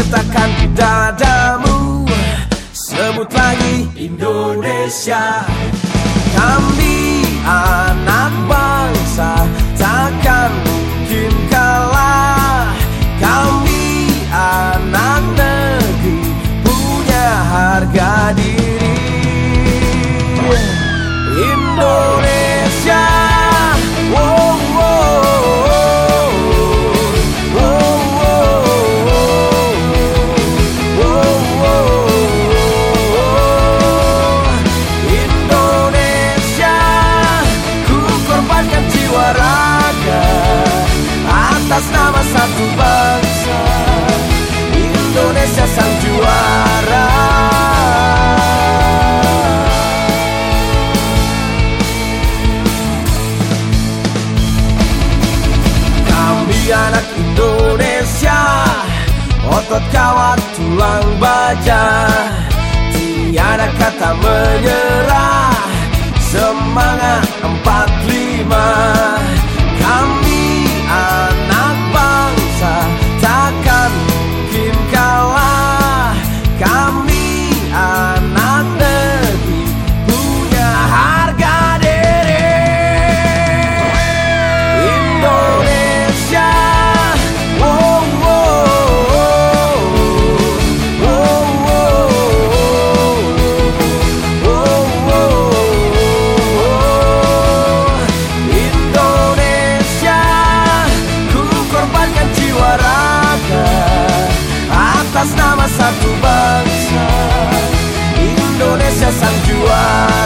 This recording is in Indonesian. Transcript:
letakkan di dadamu. Sebut lagi Indonesia. Kami anak bangsa takkan mungkin kalah. Kami anak negeri punya harga diri. Indonesia, wow, wow, wow, wow, wow. Indonesia, ku korbankan jiwa raga atas nama satu bangsa. Indonesia sang juara. Anak Indonesia, otot kawat tulang baja, tiada kata menyerah, semangat 45. Kami anak bangsa takkan mungkin kalah. Kami anak negeri punya harga diri. Indonesia, atas nama satu bangsa. Indonesia sang juara.